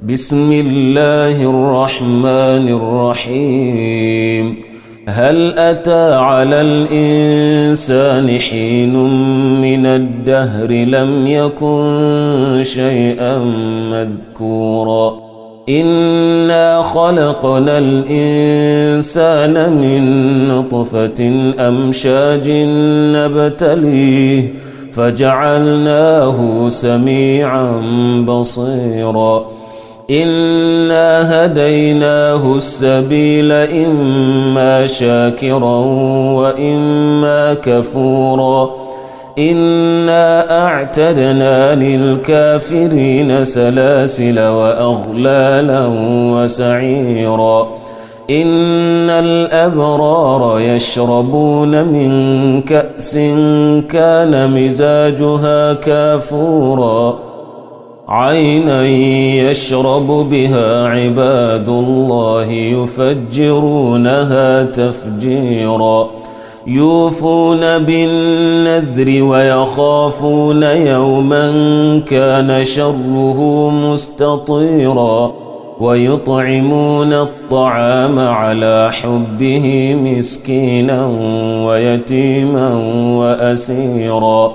بسم الله الرحمن الرحيم. هل أتى على الإنسان حين من الدهر لم يكن شيئا مذكورا إنا خلقنا الإنسان من نطفة أمشاج نبتليه فجعلناه سميعا بصيرا إنا هديناه السبيل إما شاكرا وإما كفورا إنا أعتدنا للكافرين سلاسل وأغلالا وسعيرا إن الأبرار يشربون من كأس كان مزاجها كافورا عينا يشرب بها عباد الله يفجرونها تفجيرا يوفون بالنذر ويخافون يوما كان شره مستطيرا ويطعمون الطعام على حبه مسكينا ويتيما وأسيرا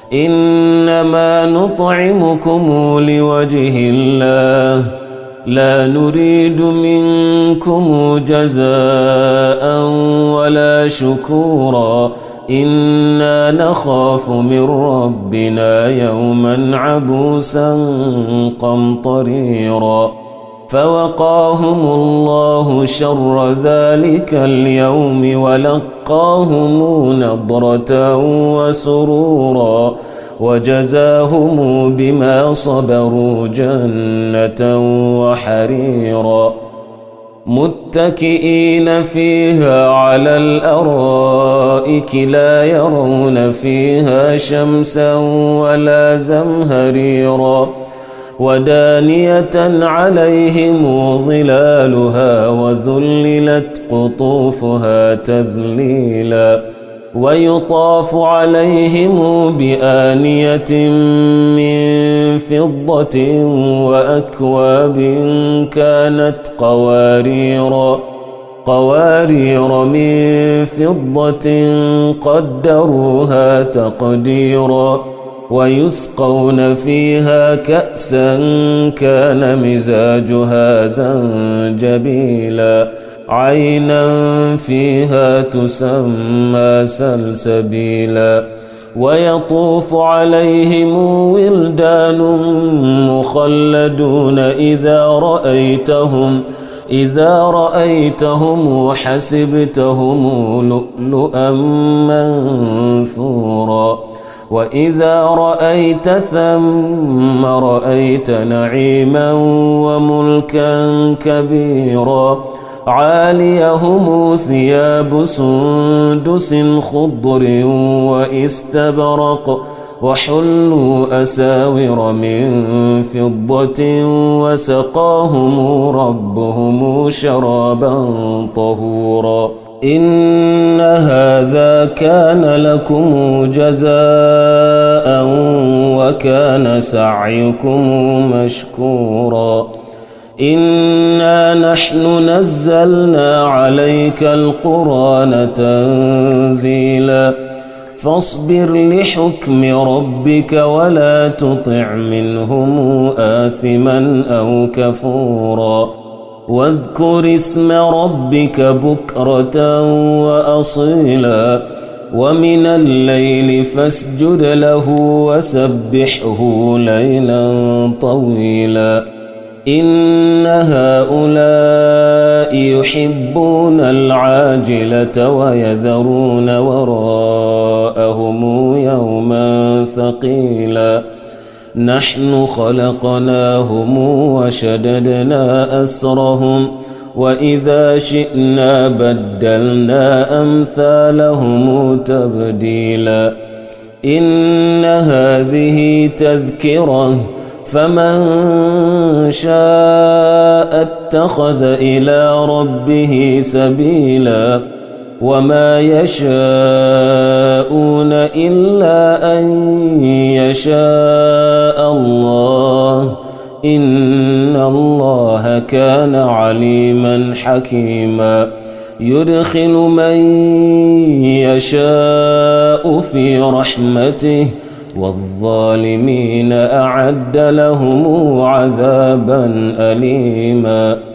إنما نطعمكم لوجه الله لا نريد منكم جزاء ولا شكورا إنا نخاف من ربنا يوما عبوسا قمطريرا فوقاهم الله شر ذلك اليوم ولقاهم نضرة وسرورا وجزاهم بما صبروا جنة وحريرا متكئين فيها على الأرائك لا يرون فيها شمسا ولا زمهريرا ودانية عليهم ظلالها وذللت قطوفها تذليلا ويطاف عليهم بآنية من فضة وأكواب كانت قوارير من فضة قدروها تقديرا ويسقون فيها كأسا كان مزاجها زنجبيلا عينا فيها تسمى سلسبيلا ويطوف عليهم ولدان مخلدون إذا رأيتهم حسبتهم لؤلؤا منثورا وإذا رأيت ثم رأيت نعيما وملكا كبيرا عاليهم ثياب سندس خضر وإستبرق وحلوا أساور من فضة وسقاهم ربهم شرابا طهورا إن هذا كان لكم جزاء وكان سعيكم مشكورا إنا نحن نزلنا عليك القرآن تنزيلا فاصبر لحكم ربك ولا تطع منهم آثما أو كفورا واذكر اسم ربك بكرة وأصيلا ومن الليل فاسجد له وسبحه ليلا طويلا إن هؤلاء يحبون العاجلة ويذرون وراءهم يوما ثقيلا نحن خلقناهم وشددنا أسرهم وإذا شئنا بدلنا أمثالهم تبديلا إن هذه تذكرة فمن شاء اتخذ إلى ربه سبيلا وما يشاءون إلا أن يشاء الله إن الله كان عليما حكيما يدخل من يشاء في رحمته والظالمين أعد لهم عذابا أليما